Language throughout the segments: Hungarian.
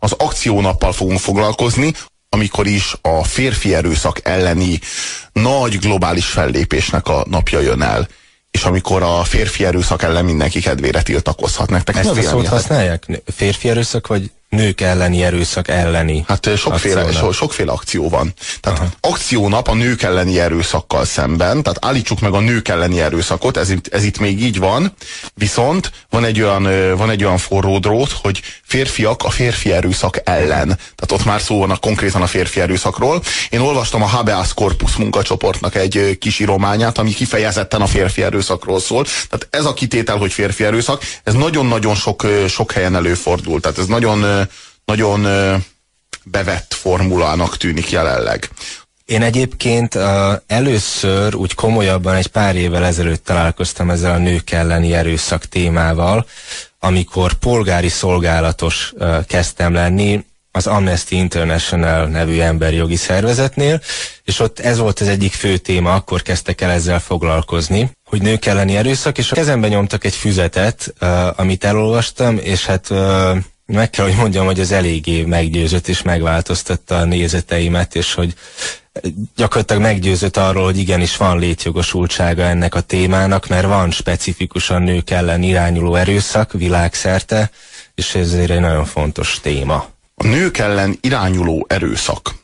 az akciónappal fogunk foglalkozni, amikor is a férfi erőszak elleni nagy globális fellépésnek a napja jön el. És amikor a férfi erőszak ellen mindenki kedvére tiltakozhat. Nektek ezt a szót használják? Férfi erőszak, vagy nők elleni erőszak elleni? Hát sokféle akció van. Tehát akciónap a nők elleni erőszakkal szemben, tehát állítsuk meg a nők elleni erőszakot, ez itt még így van, viszont van egy olyan forró drót, hogy férfiak a férfi erőszak ellen. Tehát ott már szó van konkrétan a férfi erőszakról. Én olvastam a Habeas Corpus munkacsoportnak egy kis írományát, ami kifejezetten a férfi erőszakról szól. Tehát ez a kitétel, hogy férfi erőszak, ez nagyon-nagyon sok helyen előfordul. Tehát ez nagyon bevett formulának tűnik jelenleg. Én egyébként először úgy komolyabban egy pár évvel ezelőtt találkoztam ezzel a nők elleni erőszak témával, amikor polgári szolgálatos kezdtem lenni az Amnesty International nevű emberjogi szervezetnél, és ott ez volt az egyik fő téma, akkor kezdtek el ezzel foglalkozni, hogy nők elleni erőszak, és a kezembe nyomtak egy füzetet, amit elolvastam, és hát meg kell, hogy mondjam, hogy az eléggé meggyőzött és megváltoztatta a nézeteimet, és hogy gyakorlatilag meggyőzött arról, hogy igenis van létjogosultsága ennek a témának, mert van specifikusan nők ellen irányuló erőszak világszerte, és ezért egy nagyon fontos téma. A nők ellen irányuló erőszak,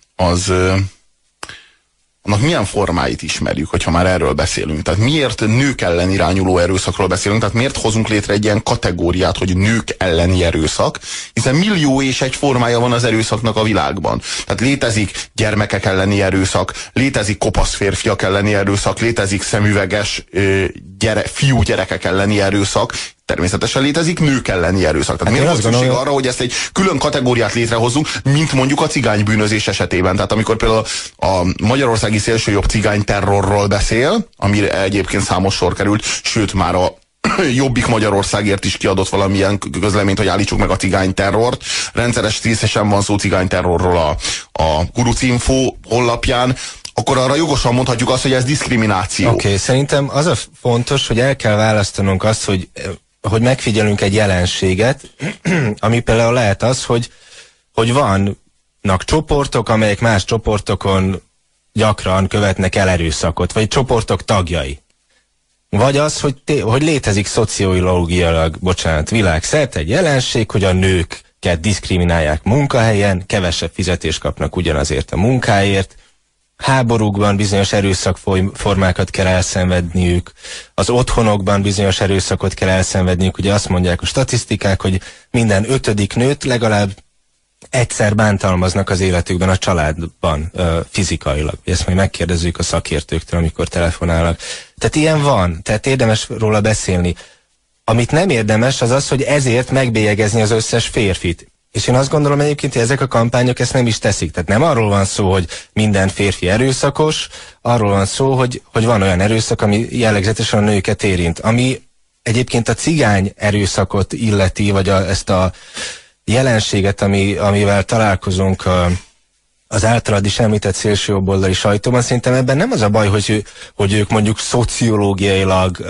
annak milyen formáit ismerjük, hogyha már erről beszélünk? Tehát miért nők ellen irányuló erőszakról beszélünk? Tehát miért hozunk létre egy ilyen kategóriát, hogy nők elleni erőszak? Hiszen millió és egy formája van az erőszaknak a világban. Tehát létezik gyermekek elleni erőszak, létezik kopasz férfiak elleni erőszak, létezik szemüveges fiúgyerekek elleni erőszak, természetesen létezik nők elleni erőszak. Tehát miért volt szükség arra, hogy ezt egy külön kategóriát létrehozzunk, mint mondjuk a cigánybűnözés esetében. Tehát amikor például a magyarországi szélsőjobb cigányterrorról beszél, amire egyébként számos sor került, sőt már a Jobbik Magyarországért is kiadott valamilyen közleményt, hogy állítsuk meg a cigányterrort. Rendszeresen van szó cigányterrorról a Kurucinfo honlapján, akkor arra jogosan mondhatjuk azt, hogy ez diszkrimináció. Oké, szerintem az a fontos, hogy el kell választanunk azt, hogy megfigyelünk egy jelenséget, ami például lehet az, hogy vannak csoportok, amelyek más csoportokon gyakran követnek el erőszakot, vagy csoportok tagjai. Vagy az, hogy létezik szociológiailag, világszerte egy jelenség, hogy a nőket diszkriminálják munkahelyen, kevesebb fizetést kapnak ugyanazért a munkáért, háborúkban bizonyos erőszakformákat kell elszenvedniük, az otthonokban bizonyos erőszakot kell elszenvedniük. Ugye azt mondják a statisztikák, hogy minden 5. nőt legalább egyszer bántalmaznak az életükben a családban fizikailag. Ezt majd megkérdezzük a szakértőktől, amikor telefonálnak. Tehát ilyen van, tehát érdemes róla beszélni. Amit nem érdemes, az az, hogy ezért megbélyegezni az összes férfit. És én azt gondolom egyébként, hogy ezek a kampányok ezt nem is teszik. Tehát nem arról van szó, hogy minden férfi erőszakos, arról van szó, hogy van olyan erőszak, ami jellegzetesen a nőket érint. Ami egyébként a cigány erőszakot illeti, vagy ezt a jelenséget, amivel találkozunk az általad is említett szélsőjobboldali sajtóban, szerintem ebben nem az a baj, hogy ők mondjuk szociológiailag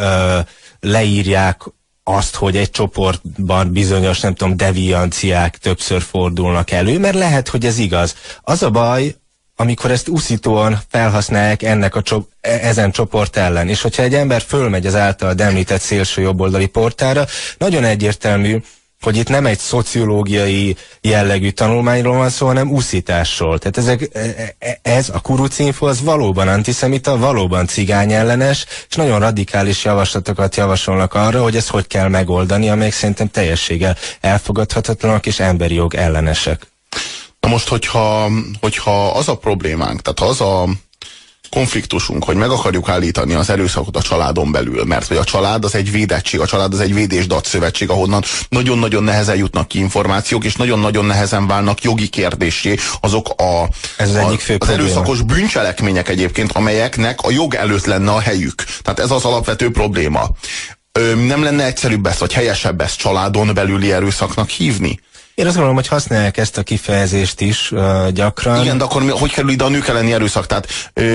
leírják azt, hogy egy csoportban bizonyos, nem tudom, devianciák többször fordulnak elő, mert lehet, hogy ez igaz. Az a baj, amikor ezt uszítóan felhasználják ezen csoport ellen. És hogyha egy ember fölmegy az általad említett szélsőjobboldali portára, nagyon egyértelmű, hogy itt nem egy szociológiai jellegű tanulmányról van szó, hanem uszításról. Tehát ez a Kurucinfo az valóban antiszemita, valóban cigányellenes, és nagyon radikális javaslatokat javasolnak arra, hogy ezt hogy kell megoldani, amelyek szerintem teljességgel elfogadhatatlanak és emberi jog ellenesek. Na most, hogyha az a problémánk, tehát az a konfliktusunk, hogy meg akarjuk állítani az erőszakot a családon belül, mert hogy a család az egy védettség, a család az egy védés-datszövetség, ahonnan nagyon-nagyon nehezen jutnak ki információk, és nagyon-nagyon nehezen válnak jogi kérdéssé azok az erőszakos bűncselekmények egyébként, amelyeknek a jog előtt lenne a helyük. Tehát ez az alapvető probléma. Nem lenne egyszerűbb ezt, vagy helyesebb ezt családon belüli erőszaknak hívni? Én azt gondolom, hogy használják ezt a kifejezést is gyakran. Igen, de akkor hogy kerül ide a nők elleni erőszak? Tehát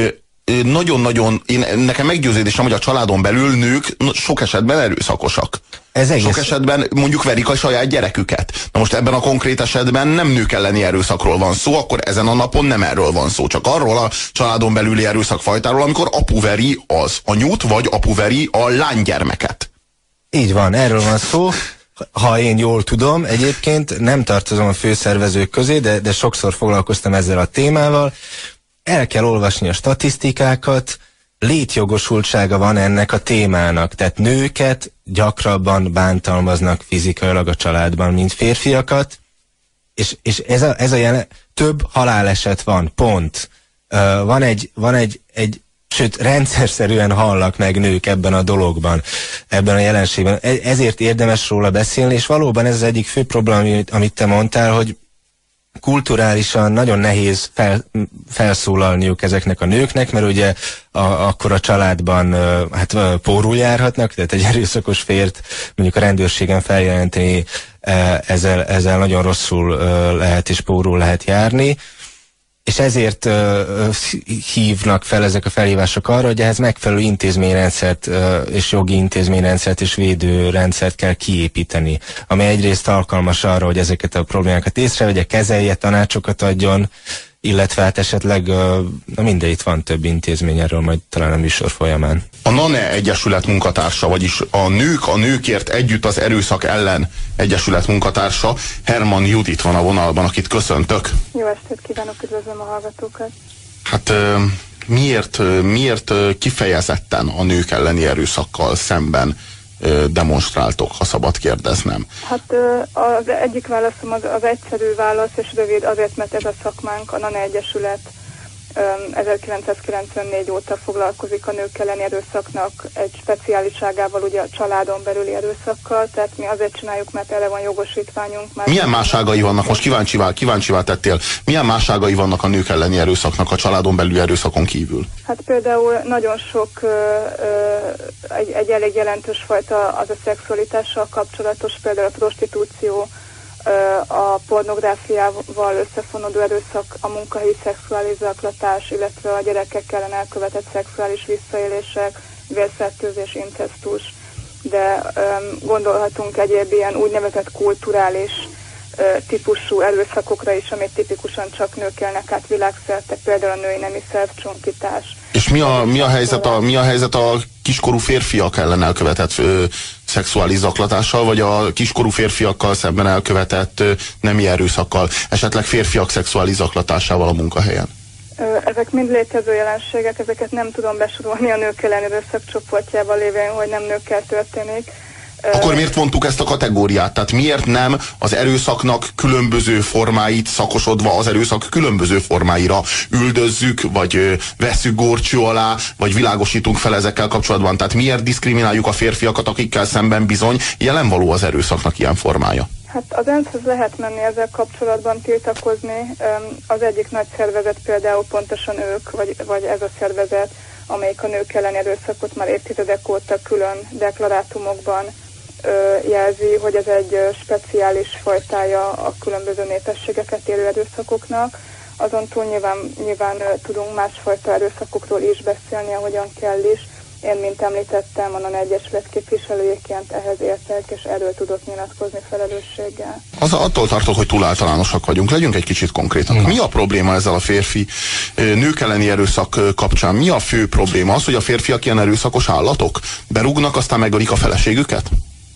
nagyon-nagyon, nekem meggyőződésem, hogy a családon belül nők sok esetben erőszakosak. Sok esetben mondjuk verik a saját gyereküket. Na most ebben a konkrét esetben nem nők elleni erőszakról van szó, akkor ezen a napon nem erről van szó, csak arról a családon belüli erőszakfajtáról, amikor apu veri az anyut, vagy apu veri a lánygyermeket. Így van, erről van szó. Ha én jól tudom, egyébként nem tartozom a főszervezők közé, de sokszor foglalkoztam ezzel a témával. El kell olvasni a statisztikákat, létjogosultsága van ennek a témának. Tehát nőket gyakrabban bántalmaznak fizikailag a családban, mint férfiakat, és ez a több haláleset van, pont. Van egy sőt, rendszerszerűen hallak meg nők ebben a dologban, ebben a jelenségben. Ezért érdemes róla beszélni, és valóban ez az egyik fő probléma, amit te mondtál, hogy kulturálisan nagyon nehéz felszólalniuk ezeknek a nőknek, mert ugye akkor a családban pórul járhatnak, tehát egy erőszakos fért mondjuk a rendőrségen feljelenteni ezzel nagyon rosszul lehet és pórul lehet járni. És ezért hívnak fel ezek a felhívások arra, hogy ehhez megfelelő intézményrendszert és jogi intézményrendszert és védőrendszert kell kiépíteni, amely egyrészt alkalmas arra, hogy ezeket a problémákat észrevegye, kezelje, tanácsokat adjon, illetve hát esetleg mindegy, itt van több intézmény, erről majd talán a műsor folyamán. A NANE Egyesület munkatársa, vagyis a nőkért együtt az erőszak ellen Egyesület munkatársa, Herman Judit van a vonalban, akit köszöntök. Jó estét kívánok, üdvözlöm a hallgatókat. Hát miért kifejezetten a nők elleni erőszakkal szemben demonstráltok, ha szabad kérdeznem? Hát az egyik válaszom az egyszerű válasz, és rövid, azért, mert ez a szakmánk, a NANE Egyesület 1994 óta foglalkozik a nők elleni erőszaknak egy speciáliságával, ugye a családon belüli erőszakkal, tehát mi azért csináljuk, mert erre van jogosítványunk. Milyen másságai vannak, most kíváncsivá tettél, milyen másságai vannak a nők elleni erőszaknak a családon belüli erőszakon kívül? Hát például nagyon sok, egy elég jelentős fajta az a szexualitással kapcsolatos, például a prostitúció, a pornográfiával összefonódó erőszak, a munkahelyi szexuális zaklatás, illetve a gyerekek ellen elkövetett szexuális visszaélések, vérfertőzés, incesztus, de gondolhatunk egyéb ilyen úgynevezett kulturális típusú erőszakokra is, amit tipikusan csak nők élnek át világszerte, például a női nemi szervcsonkítás. És mi a helyzet a kiskorú férfiak ellen elkövetett szexuális zaklatással, vagy a kiskorú férfiakkal szemben elkövetett nemi erőszakkal, esetleg férfiak szexuális zaklatásával a munkahelyen? Ezek mind létező jelenségek, ezeket nem tudom besorolni a nők elleni erőszak csoportjában lévén, hogy nem nőkkel történik. Akkor miért vontuk ezt a kategóriát? Tehát miért nem az erőszaknak különböző formáit szakosodva az erőszak különböző formáira üldözzük, vagy vesszük górcső alá, vagy világosítunk fel ezekkel kapcsolatban? Tehát miért diszkrimináljuk a férfiakat, akikkel szemben bizony jelen való az erőszaknak ilyen formája? Hát az ENSZ-hez lehet menni ezzel kapcsolatban tiltakozni. Az egyik nagy szervezet például pontosan ők, vagy ez a szervezet, amelyik a nők elleni erőszakot már évtizedek óta külön deklarátumokban jelzi, hogy ez egy speciális fajtája a különböző népességeket érő erőszakoknak. Azon túl nyilván tudunk másfajta erőszakokról is beszélni, ahogyan kell is. Én, mint említettem, a NANE Egyesület képviselőjeként ehhez értek, és erről tudok nyilatkozni felelősséggel. Attól tartok, hogy túl általánosak vagyunk. Legyünk egy kicsit konkrétak. Mi a probléma ezzel a férfi nők elleni erőszak kapcsán? Mi a fő probléma? Az, hogy a férfiak ilyen erőszakos állatok? Berúgnak, aztán megölik a feleségüket?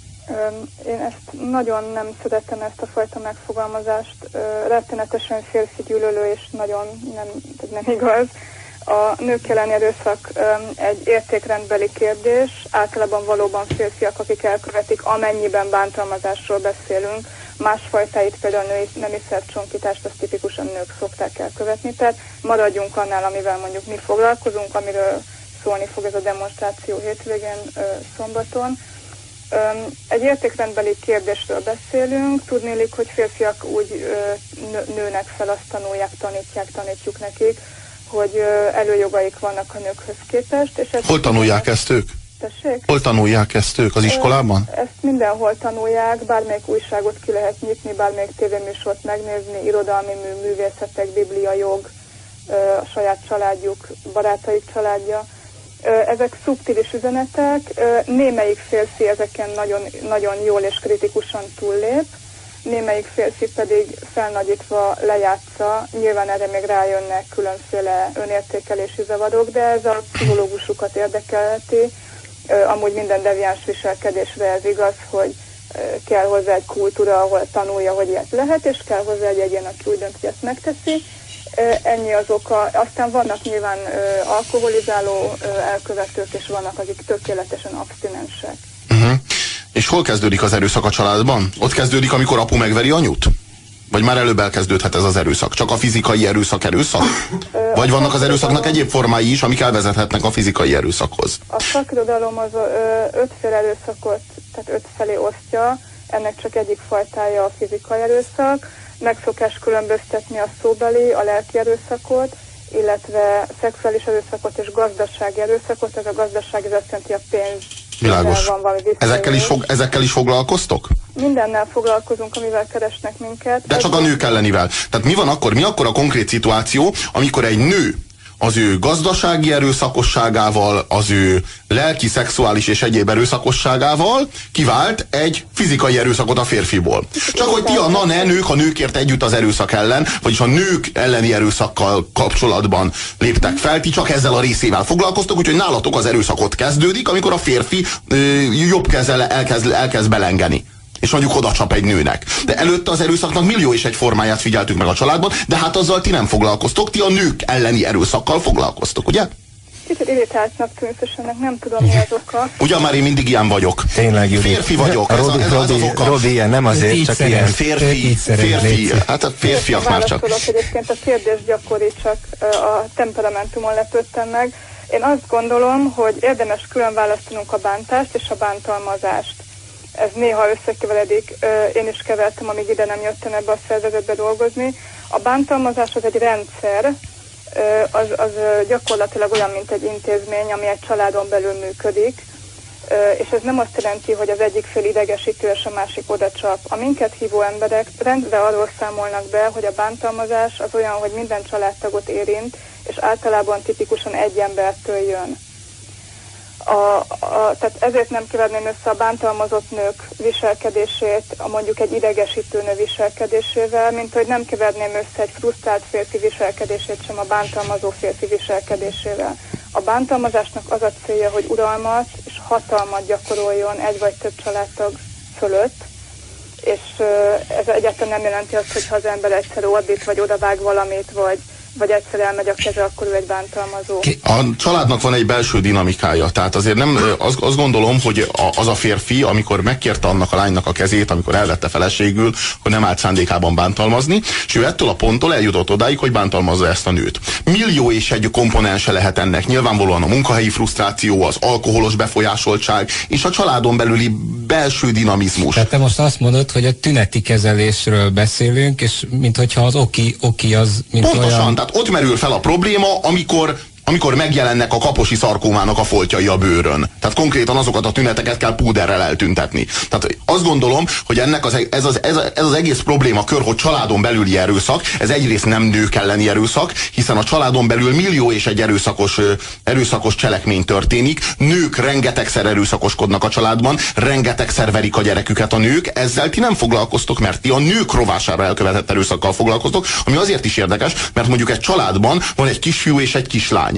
Én ezt nagyon nem szeretem, ezt a fajta megfogalmazást. Rettenetesen férfi gyűlölő, és nagyon nem igaz. A nők elleni erőszak egy értékrendbeli kérdés. Általában valóban férfiak, akik elkövetik, amennyiben bántalmazásról beszélünk. Másfajtáit, például a női nemi szervcsonkítást, azt tipikusan nők szokták elkövetni. Tehát maradjunk annál, amivel mondjuk mi foglalkozunk, amiről szólni fog ez a demonstráció hétvégén, szombaton. Egy értékrendbeli kérdésről beszélünk. Tudnélik, hogy férfiak úgy nőnek fel, azt tanítjuk nekik, hogy előjogaik vannak a nőkhöz képest. És hol tanulják ezt ők? Tessék? Hol tanulják ezt ők? Az iskolában? Ezt mindenhol tanulják, bármelyik újságot ki lehet nyitni, bármelyik tévéműsort megnézni, irodalmi művészetek, biblia, jog, a saját családjuk, barátaik családja. Ezek szubtilis üzenetek, némelyik férfi ezeken nagyon, nagyon jól és kritikusan túllép, némelyik férfi pedig felnagyítva lejátsza, nyilván erre még rájönnek különféle önértékelési zavarok, de ez a pszichológusukat érdekelheti. Amúgy minden deviáns viselkedésre ez igaz, hogy kell hozzá egy kultúra, ahol tanulja, hogy ilyet lehet, és kell hozzá egy egyén, aki úgy dönt, hogy ezt megteszi. Ennyi az oka. Aztán vannak nyilván alkoholizáló elkövetők, és vannak, akik tökéletesen abstinensek. És hol kezdődik az erőszak a családban? Ott kezdődik, amikor apu megveri anyut? Vagy már előbb elkezdődhet ez az erőszak? Csak a fizikai erőszak? Vagy vannak az erőszaknak egyéb formái is, amik elvezethetnek a fizikai erőszakhoz? A szakirodalom az ötféle erőszakot, tehát ötfelé osztja, ennek csak egyik fajtája a fizikai erőszak. Megszokás különböztetni a szóbeli, a lelki erőszakot, illetve szexuális erőszakot és gazdasági erőszakot. Ez a gazdaság, ez azt jelenti, a pénz. Világos. Ezekkel is foglalkoztok? Mindennel foglalkozunk, amivel keresnek minket. De csak a nők ellenivel. Tehát mi van akkor? Mi akkor a konkrét szituáció, amikor egy nő az ő gazdasági erőszakosságával, az ő lelki, szexuális és egyéb erőszakosságával kivált egy fizikai erőszakot a férfiból. Csak hogy ti a nők a nőkért együtt az erőszak ellen, vagyis a nők elleni erőszakkal kapcsolatban léptek fel, ti csak ezzel a részével foglalkoztok, úgyhogy nálatok az erőszakot kezdődik, amikor a férfi jobb kezzel elkezd belengeni. És mondjuk oda csap egy nőnek. De előtte az erőszaknak millió és egy formáját figyeltük meg a családban, de hát azzal ti nem foglalkoztok, ti a nők elleni erőszakkal foglalkoztok, ugye? Kicsit irritáltnak tűnsz, és ennek nem tudom, mi az oka. Ugyan már én mindig ilyen vagyok. Tényleg, Judit. Férfi vagyok, ez az oka. Robi ilyen, nem azért, csak ilyen. Férfi. Hát a férfiak már csak. Egyébként a kérdés gyakori, csak a temperamentumon lepődtem meg. Én azt gondolom, hogy érdemes külön választanunk a bántást és a bántalmazást. Ez néha összekeveredik, én is kevertem, amíg ide nem jöttem ebbe a szervezetbe dolgozni. A bántalmazás az egy rendszer, az gyakorlatilag olyan, mint egy intézmény, ami egy családon belül működik, és ez nem azt jelenti, hogy az egyik fél idegesítő, és a másik oda csap. A minket hívó emberek rendre arról számolnak be, hogy a bántalmazás az olyan, hogy minden családtagot érint, és általában tipikusan egy embertől jön. Tehát ezért nem keverném össze a bántalmazott nők viselkedését mondjuk egy idegesítő nő viselkedésével, mint hogy nem keverném össze egy frusztrált férfi viselkedését sem a bántalmazó férfi viselkedésével. A bántalmazásnak az a célja, hogy uralmat és hatalmat gyakoroljon egy vagy több családtag fölött, és ez egyáltalán nem jelenti azt, hogy ha az ember egyszer ordít, vagy odavág valamit, vagy egyszer elmegy a keze, akkor ő egy bántalmazó. A családnak van egy belső dinamikája, tehát azért nem, azt gondolom, hogy az a férfi, amikor megkérte annak a lánynak a kezét, amikor elvette feleségül, hogy nem állt szándékában bántalmazni, és ő ettől a ponttól eljutott odáig, hogy bántalmazza ezt a nőt. Millió és egy komponense lehet ennek. Nyilvánvalóan a munkahelyi frusztráció, az alkoholos befolyásoltság, és a családon belüli belső dinamizmus. Tehát te most azt mondod, hogy a tüneti kezelésről beszélünk, és minthogyha az oki az, mint pontosan, olyan... tehát ott merül fel a probléma, amikor megjelennek a kaposi szarkómának a foltjai a bőrön. Tehát konkrétan azokat a tüneteket kell púderrel eltüntetni. Tehát azt gondolom, hogy ennek ez az egész problémakör, hogy családon belüli erőszak, ez egyrészt nem nők elleni erőszak, hiszen a családon belül millió és egy erőszakos cselekmény történik. Nők rengetegszer erőszakoskodnak a családban, rengetegszer verik a gyereküket a nők, ezzel ti nem foglalkoztok, mert ti a nők rovására elkövetett erőszakkal foglalkoztok, ami azért is érdekes, mert mondjuk egy családban van egy kisfiú és egy kislány.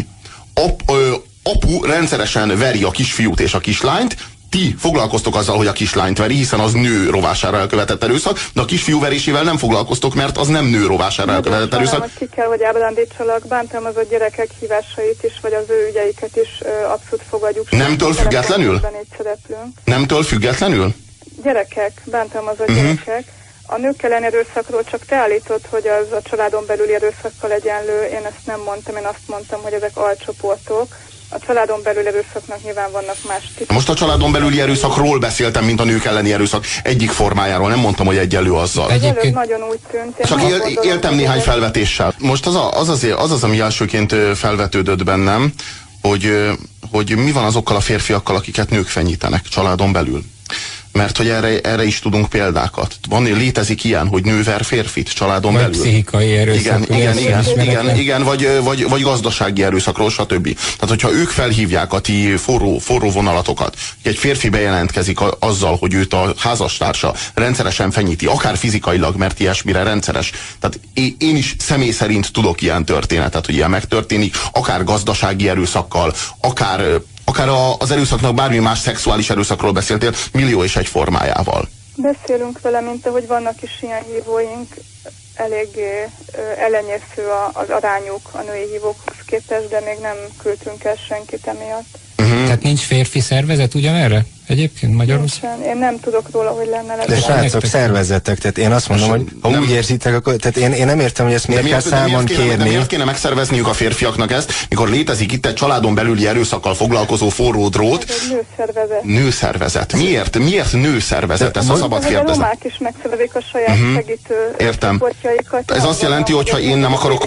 Apu rendszeresen veri a kisfiút és a kislányt, ti foglalkoztok azzal, hogy a kislányt veri, hiszen az nő rovására elkövetett erőszak, de a kisfiú verésével nem foglalkoztok, mert az nem nő rovására elkövetett erőszak. Ki kell, hogy ábrándítsalak, bántalmazott gyerekek hívásait is, vagy az ő ügyeiket is abszolút fogadjuk. Nemtől függetlenül? Nemtől függetlenül? Gyerekek, bántalmazott gyerekek. A nők ellen erőszakról csak te állítod, hogy az a családon belüli erőszakkal egyenlő. Én ezt nem mondtam, én azt mondtam, hogy ezek alcsoportok. A családon belüli erőszaknak nyilván vannak más típusok. Most a családon belüli erőszakról beszéltem, mint a nők elleni erőszak egyik formájáról. Nem mondtam, hogy egyenlő azzal. Egyébként nagyon úgy tűnt. Csak éltem néhány felvetéssel. Most az, ami elsőként felvetődött bennem, hogy mi van azokkal a férfiakkal, akiket nők fenyítenek családon belül. Mert hogy erre is tudunk példákat. Létezik ilyen, hogy nő ver férfit családon vagy belül. Pszichikai erőszak. Igen, vagy gazdasági erőszakról, stb. Tehát, hogyha ők felhívják a ti forró vonalatokat, hogy egy férfi bejelentkezik azzal, hogy őt a házastársa rendszeresen fenyíti, akár fizikailag, mert ilyesmire rendszeres. Tehát én is személy szerint tudok ilyen történetet, hogy ilyen megtörténik, akár gazdasági erőszakkal, akár az erőszaknak bármi más szexuális erőszakról beszéltél, millió és egy formájával. Beszélünk vele, mint ahogy vannak is ilyen hívóink, eléggé elenyésző az arányuk a női hívókhoz képest, de még nem küldtünk el senkit emiatt. Tehát nincs férfi szervezet ugyanerre? Egyébként Magyarországon? Én nem tudok róla, hogy lenne. De srácok, szervezetek, tehát én azt mondom, hogy ha úgy érzitek, akkor tehát én nem értem, hogy ezt miért kell számon kérni. De miért kéne megszervezniük a férfiaknak ezt, mikor létezik itt egy családon belüli erőszakkal foglalkozó forró drót? Ez egy nőszervezet. Nőszervezet. Miért nőszervezet? Ezt a szabad kérdezem. A romák is megszervezik a saját segítő csoportjaikat. Ez azt jelenti, hogyha én nem akarok...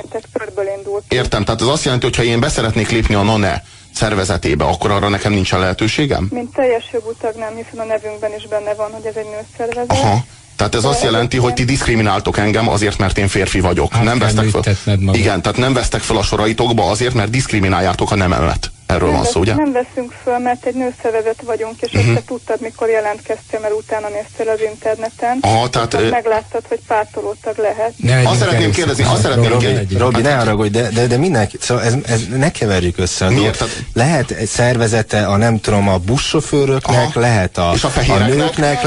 Értem, tehát ez azt jelenti, hogyha én beszeretnék lépni a NONE szervezetébe, akkor arra nekem nincsen lehetőségem? Mint teljes jogú tag nem, hiszen a nevünkben is benne van, hogy ez egy nőszervezet. Aha. Tehát ez azt jelenti, hogy ti diszkrimináltok engem azért, mert én férfi vagyok. Nem vesztek fel. Igen, tehát nem vesztek fel a soraitokba azért, mert diszkrimináljátok a nememet. Erről van szó, ugye? Nem veszünk föl, mert egy nőszervezet vagyunk, és ezt te tudtad, mikor jelentkeztél, mert utána néztél az interneten. Tehát megláttad, hogy pártolótag lehet. Azt szeretném kérdezni, Robi, ne haragudj, de mindenki, szóval ez ne keverjük össze. Lehet egy szervezete a buszsofőröknek, lehet a nőknek,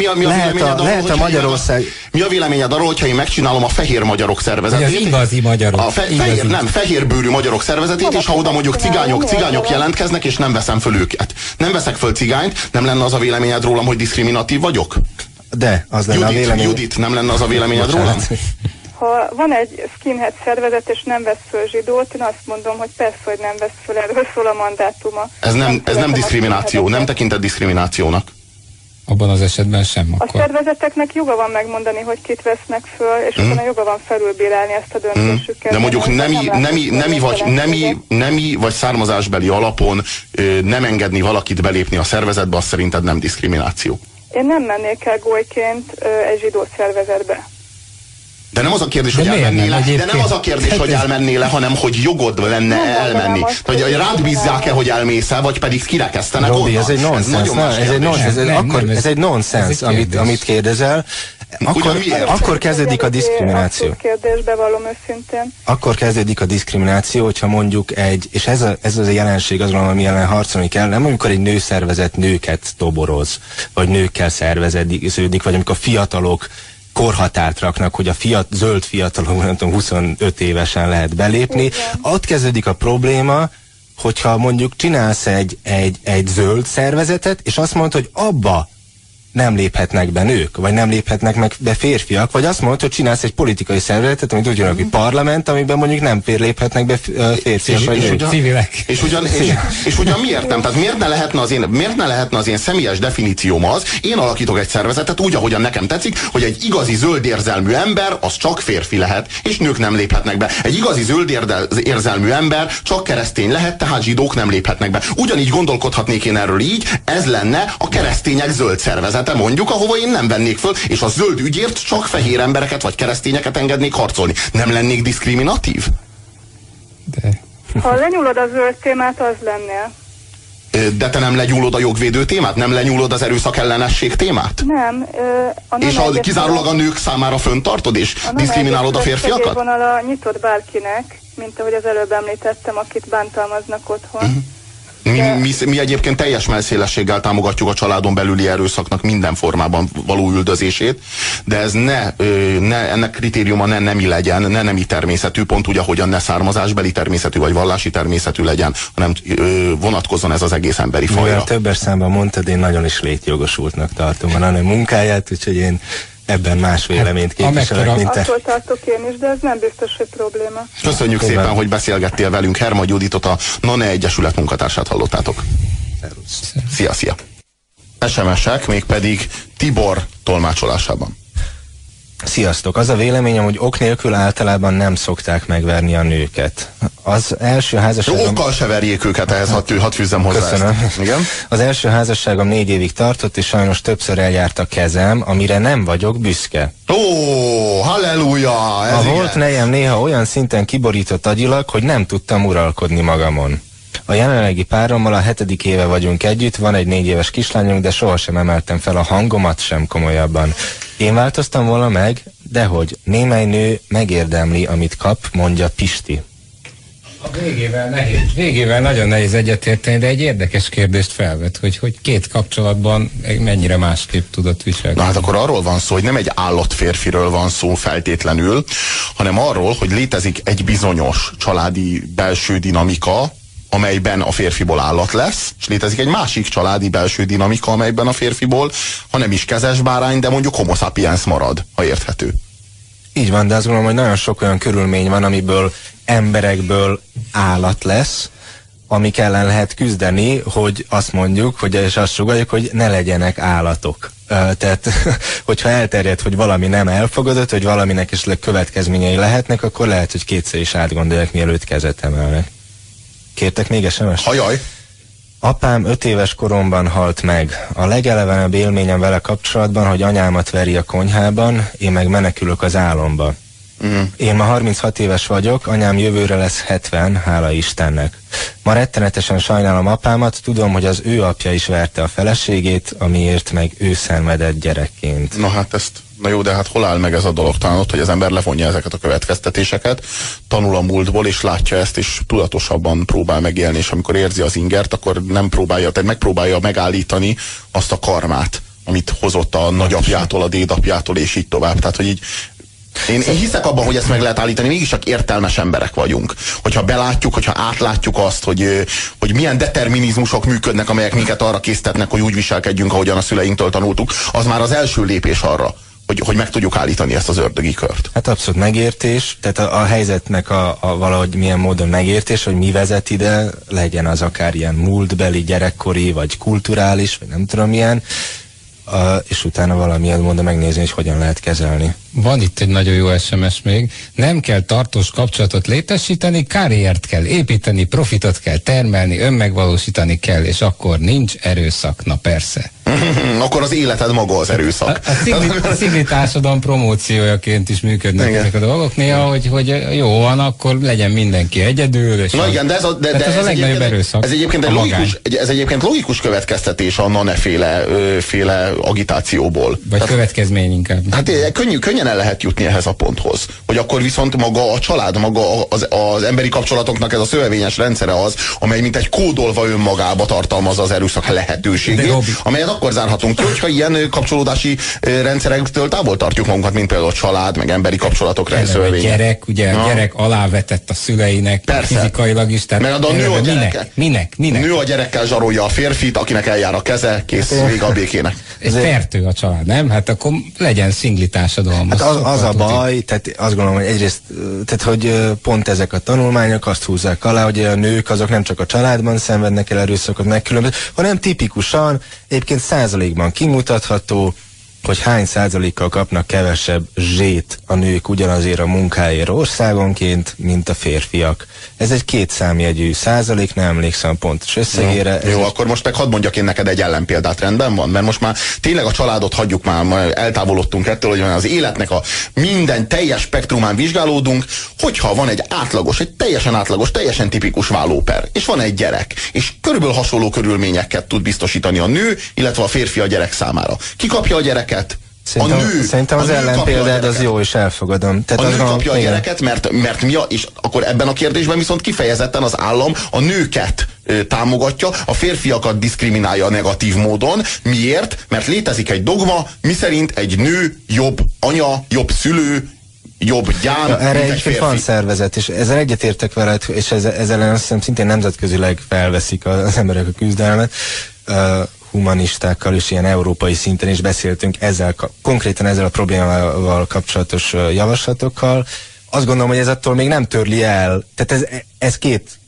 lehet a Magyarország... Mi a véleményed arról, hogyha én megcsinálom a fehér magyarok szervezetét? Az igazi magyarok. Fehérbőrű magyarok szervezetét, és ha oda mondjuk cigányok jelentkeznek, és nem veszem föl őket. Nem veszek föl cigányt, nem lenne az a véleményed rólam, hogy diszkriminatív vagyok? De, az lenne a vélemény. Judit, nem lenne az a véleményed rólam? Ha van egy skinhead szervezet, és nem vesz föl zsidót, én azt mondom, hogy persze, hogy nem vesz föl, erről szól a mandátuma. Ez nem diszkrimináció, nem tekintett diszkriminációnak. Abban az esetben sem akkor. A szervezeteknek joga van megmondani, hogy kit vesznek föl, és utána joga van felülbírálni ezt a döntésüket. De mondjuk nemi vagy származásbeli alapon nem engedni valakit belépni a szervezetbe, az szerinted nem diszkrimináció? Én nem mennék el golyként egy zsidó szervezetbe. De nem az a kérdés, hogy elmennél le, hogy elmennél le, hanem hogy jogod lenne elmenni. Hogy rád bízzák-e, hogy elmész-e, vagy pedig kirekesztenek Robi, ez egy nonsens, amit kérdezel. Akkor kezdődik a diszkrimináció. Akkor kezdődik a diszkrimináció, hogyha mondjuk és ez az a jelenség az, ami ellen harcolni kell, nem amikor egy nőszervezet nőket toboroz, vagy nőkkel szerveződik, vagy amikor fiatalok korhatárt raknak, hogy a zöld fiatalok, nem tudom, 25 évesen lehet belépni. Igen. Ott kezdődik a probléma, hogyha mondjuk csinálsz egy zöld szervezetet, és azt mondod, hogy abba nem léphetnek be nők, vagy nem léphetnek meg be férfiak, vagy azt mondod, hogy csinálsz egy politikai szervezetet, amit úgy jönnek, hogy parlament, amiben mondjuk nem léphetnek be férfiak, vagy nők. Civilek. És ugyan mi értem? Tehát miért ne lehetne az én személyes definícióm az, én alakítok egy szervezetet úgy, ahogyan nekem tetszik, hogy egy igazi zöld érzelmű ember, az csak férfi lehet, és nők nem léphetnek be. Egy igazi zöld érzelmű ember csak keresztény lehet, tehát zsidók nem léphetnek be. Ugyanígy gondolkodhatnék én erről így, ez lenne a keresztények zöld szervezet. Mondjuk, ahova én nem vennék föl, és a zöld ügyért csak fehér embereket vagy keresztényeket engednék harcolni. Nem lennék diszkriminatív? De... Ha lenyúlod a zöld témát, az lennél. De te nem lenyúlod a jogvédő témát? Nem lenyúlod az erőszak ellenesség témát? Nem. És kizárólag a nők számára föntartod, és diszkriminálod a férfiakat? A vonala nyitott bárkinek, mint ahogy az előbb említettem, akit bántalmaznak otthon. Mi egyébként teljes mellszélességgel támogatjuk a családon belüli erőszaknak minden formában való üldözését, de ez ennek kritériuma ne nemi legyen, ne nemi természetű, pont úgy, ahogyan ne származásbeli természetű vagy vallási természetű legyen, hanem vonatkozzon ez az egész emberi fajra. Mivel többes számban mondtad, én nagyon is létjogosultnak tartom a női munkáját, úgyhogy én ebben más véleményt képviselek, mint te. Attól tartok én is, de ez nem biztos, hogy probléma. Köszönjük szépen, hogy beszélgettél velünk. Herma Juditot, a NONE Egyesület munkatársát hallottátok. Szia! SMS-ek, mégpedig Tibor tolmácsolásában. Sziasztok! Az a véleményem, hogy ok nélkül általában nem szokták megverni a nőket. Az első házasságom... Okkal se verjék őket, ehhez hadd fűzzem hozzá. Köszönöm. Igen? Az első házasságom 4 évig tartott, és sajnos többször eljárt a kezem, amire nem vagyok büszke. Ó, halleluja! A volt nejem néha olyan szinten kiborított agyilag, hogy nem tudtam uralkodni magamon. A jelenlegi párommal a 7. éve vagyunk együtt, van egy 4 éves kislányunk, de sohasem emeltem fel a hangomat sem komolyabban. Én változtam volna meg, dehogy némely nő megérdemli, amit kap, mondja Pisti. A végével nagyon nehéz egyetérteni, de egy érdekes kérdést felvet, hogy két kapcsolatban mennyire másképp tudott viselkedni. Na hát akkor arról van szó, hogy nem egy állatférfiről van szó feltétlenül, hanem arról, hogy létezik egy bizonyos családi belső dinamika, amelyben a férfiból állat lesz, és létezik egy másik családi belső dinamika, amelyben a férfiból, ha nem is kezes bárány, de mondjuk homo sapiens marad, ha érthető. Így van, de azt gondolom, hogy nagyon sok olyan körülmény van, amiből emberekből állat lesz, amik ellen lehet küzdeni, hogy azt mondjuk, hogy, és azt sugalljuk, hogy ne legyenek állatok. Tehát, hogyha elterjed, hogy valami nem elfogadott, hogy valaminek esetleg következményei lehetnek, akkor lehet, hogy kétszer is átgondolják, mielőtt kezet emelnek. Kértek még SMS-t? Hajaj! Apám 5 éves koromban halt meg. A legelevenebb élményem vele kapcsolatban, hogy anyámat veri a konyhában, én meg menekülök az álomba. Én ma 36 éves vagyok, anyám jövőre lesz 70, hála Istennek. Ma rettenetesen sajnálom apámat, tudom, hogy az ő apja is verte a feleségét, amiért meg ő szenvedett gyerekként. Na hát na jó, de hát hol áll meg ez a dolog? Talán ott, hogy az ember levonja ezeket a következtetéseket, tanul a múltból, és látja ezt, és tudatosabban próbál megélni, és amikor érzi az ingert, akkor nem próbálja, tehát megpróbálja megállítani azt a karmát, amit hozott a nagyapjától, a dédapjától, és így tovább. Tehát, hogy így én hiszek abban, hogy ezt meg lehet állítani, mégiscsak értelmes emberek vagyunk. Hogyha belátjuk, hogyha átlátjuk azt, hogy milyen determinizmusok működnek, amelyek minket arra késztetnek, hogy úgy viselkedjünk, ahogyan a szüleinktől tanultuk, az már az első lépés arra, hogy meg tudjuk állítani ezt az ördögi kört. Hát abszolút megértés, tehát a helyzetnek a valahogy milyen módon megértés, hogy mi vezet ide, legyen az akár ilyen múltbeli, gyerekkori, vagy kulturális, vagy nem tudom milyen, és utána valamilyen módon megnézni, hogy hogyan lehet kezelni. Van itt egy nagyon jó SMS még. Nem kell tartós kapcsolatot létesíteni, karriert kell építeni, profitot kell termelni, önmegvalósítani kell, és akkor nincs erőszak. Na persze. Akkor az életed maga az erőszak. A szigli társadalom promóciójaként is működnek ezek a dolgok néha, hogy jó van, akkor legyen mindenki egyedül. És na igen, de ez a legnagyobb erőszak. Ez egyébként logikus következtetés a féle agitációból. Vagy következmény inkább. Hát könnyen el lehet jutni ehhez a ponthoz. Hogy akkor viszont maga a család, maga az emberi kapcsolatoknak ez a szövevényes rendszere az, amely mint egy kódolva önmagába tartalmazza az erőszak lehetőségét, amelyet akkor zárhatunk ki, hogyha ilyen kapcsolódási rendszerektől távol tartjuk magunkat, mint például a család, meg emberi kapcsolatok rendszövevénye. Gyerek, ugye a gyerek alávetett a szüleinek, persze, fizikailag is. Tehát meg a nő a gyereke. Minek? Nő a gyerekkel zsarolja a férfit, akinek eljár a keze, kész, vége a békének. Ez fertő a család, nem? Hát akkor legyen szingli társadalom. Hát az a baj, tehát azt gondolom, hogy egyrészt, tehát hogy pont ezek a tanulmányok azt húzzák alá, hogy a nők azok nem csak a családban szenvednek el erőszakot megkülönböző, hanem tipikusan, egyébként százalékban kimutatható, hogy hány százalékkal kapnak kevesebb zsét a nők ugyanazért a munkáért országonként, mint a férfiak. Ez egy 2 számjegyű százalék, nem emlékszem a pontos összegére. Jó, akkor most meg hadd mondjak én neked egy ellenpéldát, rendben van? Mert most már tényleg a családot hagyjuk már eltávolodtunk ettől, hogy az életnek a minden teljes spektrumán vizsgálódunk, hogyha van egy teljesen átlagos, teljesen tipikus vállóper, és van egy gyerek, és körülbelül hasonló körülményeket tud biztosítani a nő, illetve a férfi a gyerek számára. Ki kapja a gyereket? Szerintem az ellenpéldád az jó, és elfogadom. Tehát a nő kapja a gyereket, mert mi és akkor ebben a kérdésben viszont kifejezetten az állam a nőket támogatja, a férfiakat diszkriminálja negatív módon. Miért? Mert létezik egy dogma, miszerint egy nő jobb anya, jobb szülő, jobb gyám, erre egy van szervezet, és ezzel egyetértek veled, és ezzel azt hiszem szintén nemzetközileg felveszik az emberek a küzdelmet. Humanistákkal és ilyen európai szinten is beszéltünk konkrétan ezzel a problémával kapcsolatos javaslatokkal. Azt gondolom, hogy ez attól még nem törli el, tehát ez 2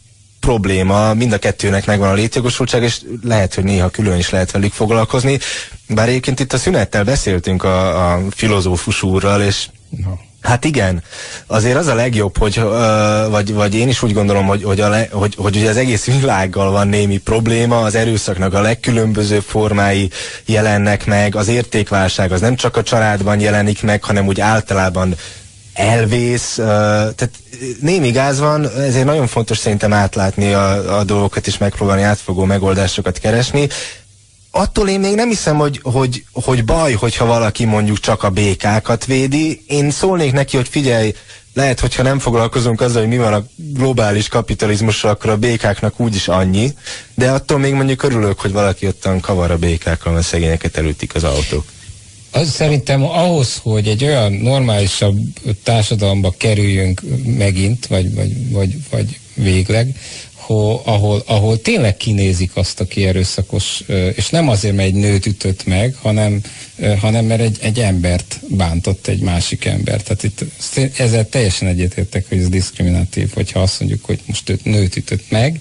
probléma, mind a kettőnek megvan a létjogosultság, és lehet, hogy néha külön is lehet velük foglalkozni. Bár egyébként itt a szünettel beszéltünk a filozófus úrral, és hát igen, azért az a legjobb, hogy, vagy én is úgy gondolom, hogy ugye az egész világgal van némi probléma, az erőszaknak a legkülönbözőbb formái jelennek meg, az értékválság az nem csak a családban jelenik meg, hanem úgy általában elvész, tehát némi gáz van, ezért nagyon fontos szerintem átlátni a dolgokat és megpróbálni átfogó megoldásokat keresni. Attól én még nem hiszem, hogy baj, hogyha valaki mondjuk csak a békákat védi. Én szólnék neki, hogy figyelj, lehet, hogyha nem foglalkozunk azzal, hogy mi van a globális kapitalizmussal, akkor a békáknak úgyis annyi, de attól még mondjuk örülök, hogy valaki ottan kavar a békákkal, mert szegényeket elütik az autók. Az szerintem ahhoz, hogy egy olyan normálisabb társadalomba kerüljünk megint, vagy végleg, ahol tényleg kinézik azt, aki erőszakos, és nem azért, mert egy nőt ütött meg, hanem mert egy embert bántott, egy másik embert. Tehát itt ezzel teljesen egyetértek, hogy ez diszkriminatív, hogyha azt mondjuk, hogy most őt nőt ütött meg.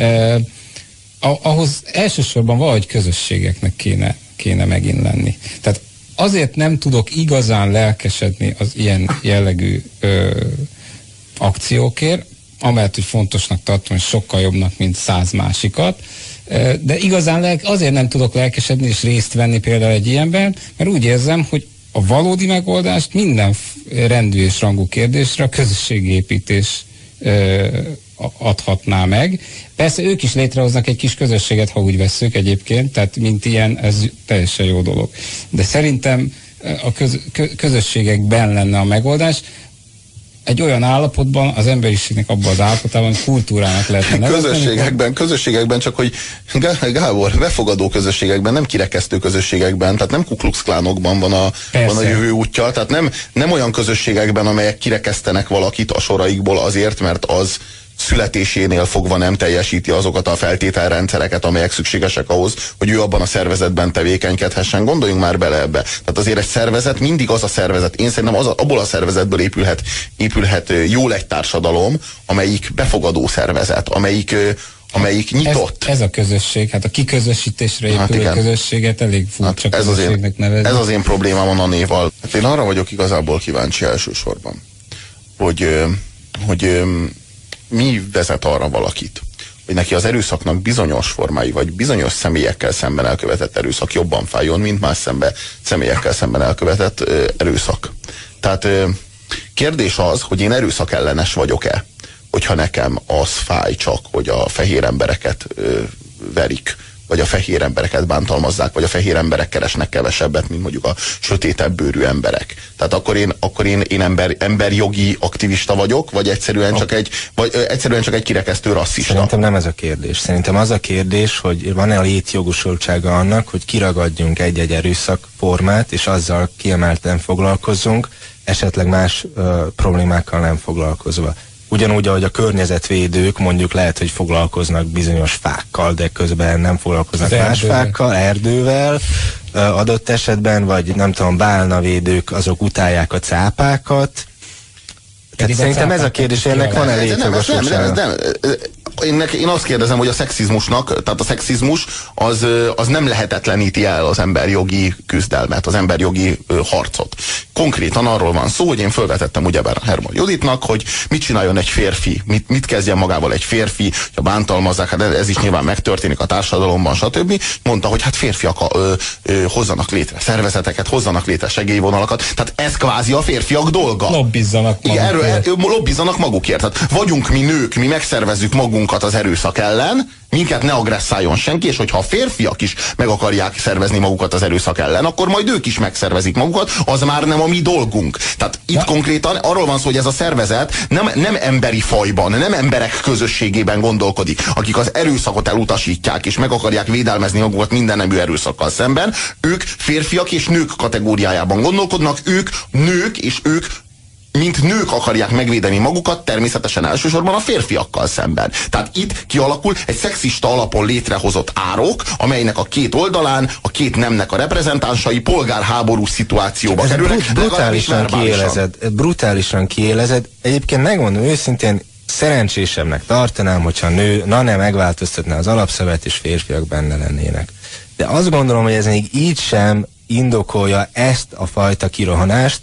Ahhoz elsősorban valahogy közösségeknek kéne megint lenni. Tehát azért nem tudok igazán lelkesedni az ilyen jellegű akciókért, amellett, hogy fontosnak tartom, és sokkal jobbnak, mint 100 másikat, de igazán azért nem tudok lelkesedni és részt venni például egy ilyenben, mert úgy érzem, hogy a valódi megoldást minden rendű és rangú kérdésre a közösségépítés adhatná meg. Persze ők is létrehoznak egy kis közösséget, ha úgy vesszük egyébként, tehát mint ilyen, ez teljesen jó dolog. De szerintem a közösségekben lenne a megoldás, egy olyan állapotban, az emberiségnek abban az állapotában kultúrának lehetne nevezni. Közösségekben, csak hogy Gábor, befogadó közösségekben, nem kirekesztő közösségekben, tehát nem Ku Klux Klánokban van a jövő útja, tehát nem olyan közösségekben, amelyek kirekesztenek valakit a soraikból azért, mert az születésénél fogva nem teljesíti azokat a feltételrendszereket, amelyek szükségesek ahhoz, hogy ő abban a szervezetben tevékenykedhessen. Gondoljunk már bele ebbe. Tehát azért egy szervezet mindig az a szervezet. Én szerintem abból a szervezetből épülhet jól egy társadalom, amelyik befogadó szervezet, amelyik nyitott. Ez a közösség, hát a kiközösségre épülő közösséget elég furcsa közösségnek nevezni. Ez az én problémám a névval. Hát én arra vagyok igazából kíváncsi elsősorban, hogy mi vezet arra valakit, hogy neki az erőszaknak bizonyos formái, vagy bizonyos személyekkel szemben elkövetett erőszak jobban fájjon, mint más személyekkel szemben elkövetett erőszak. Tehát kérdés az, hogy én erőszak ellenes vagyok-e, hogyha nekem az fáj csak, hogy a fehér embereket verik, vagy a fehér embereket bántalmazzák, vagy a fehér emberek keresnek kevesebbet, mint mondjuk a sötétebb bőrű emberek. Tehát akkor én emberjogi aktivista vagyok, vagy egyszerűen csak egy kirekesztő rasszista. Szerintem nem ez a kérdés. Szerintem az a kérdés, hogy van-e a létjogosultsága annak, hogy kiragadjunk egy-egy erőszakformát, és azzal kiemelten foglalkozzunk, esetleg más problémákkal nem foglalkozva. Ugyanúgy, ahogy a környezetvédők mondjuk lehet, hogy foglalkoznak bizonyos fákkal, de közben nem foglalkoznak más fákkal, erdővel, adott esetben, vagy nem tudom, bálnavédők, azok utálják a cápákat. Tehát szerintem ez a kérdés, ennek van-e létjogosultsága? Én azt kérdezem, hogy a szexizmusnak, tehát a szexizmus az nem lehetetleníti el az emberjogi küzdelmet, az emberjogi harcot. Konkrétan arról van szó, hogy én felvetettem ugyebár Herman Juditnak, hogy mit csináljon egy férfi, mit kezdjen magával egy férfi, ha bántalmazzák, hát ez is nyilván megtörténik a társadalomban, stb. Mondta, hogy hát férfiak hozzanak létre szervezeteket, hozzanak létre segélyvonalakat, tehát ez kvázi a férfiak dolga. Lobbizzanak magukért. Lobbizzanak magukért. Tehát vagyunk mi nők, mi megszervezzük magunkat az erőszak ellen, minket ne agresszáljon senki, és hogyha a férfiak is meg akarják szervezni magukat az erőszak ellen, akkor majd ők is megszervezik magukat, az már nem a mi dolgunk. Tehát itt konkrétan arról van szó, hogy ez a szervezet nem emberi fajban, nem emberek közösségében gondolkodik, akik az erőszakot elutasítják, és meg akarják védelmezni magukat minden nemű erőszakkal szemben. Ők férfiak és nők kategóriájában gondolkodnak, ők nők, és ők mint nők akarják megvédeni magukat, természetesen elsősorban a férfiakkal szemben. Tehát itt kialakul egy szexista alapon létrehozott árok, amelynek a két oldalán a két nemnek a reprezentánsai polgárháborús szituációba kerülnek. Brutálisan kiélezed. Egyébként megmondom őszintén, szerencsésebbnek tartanám, hogyha nő, megváltoztatná az alapszövet, és férfiak benne lennének. De azt gondolom, hogy ez még így sem indokolja ezt a fajta kirohanást.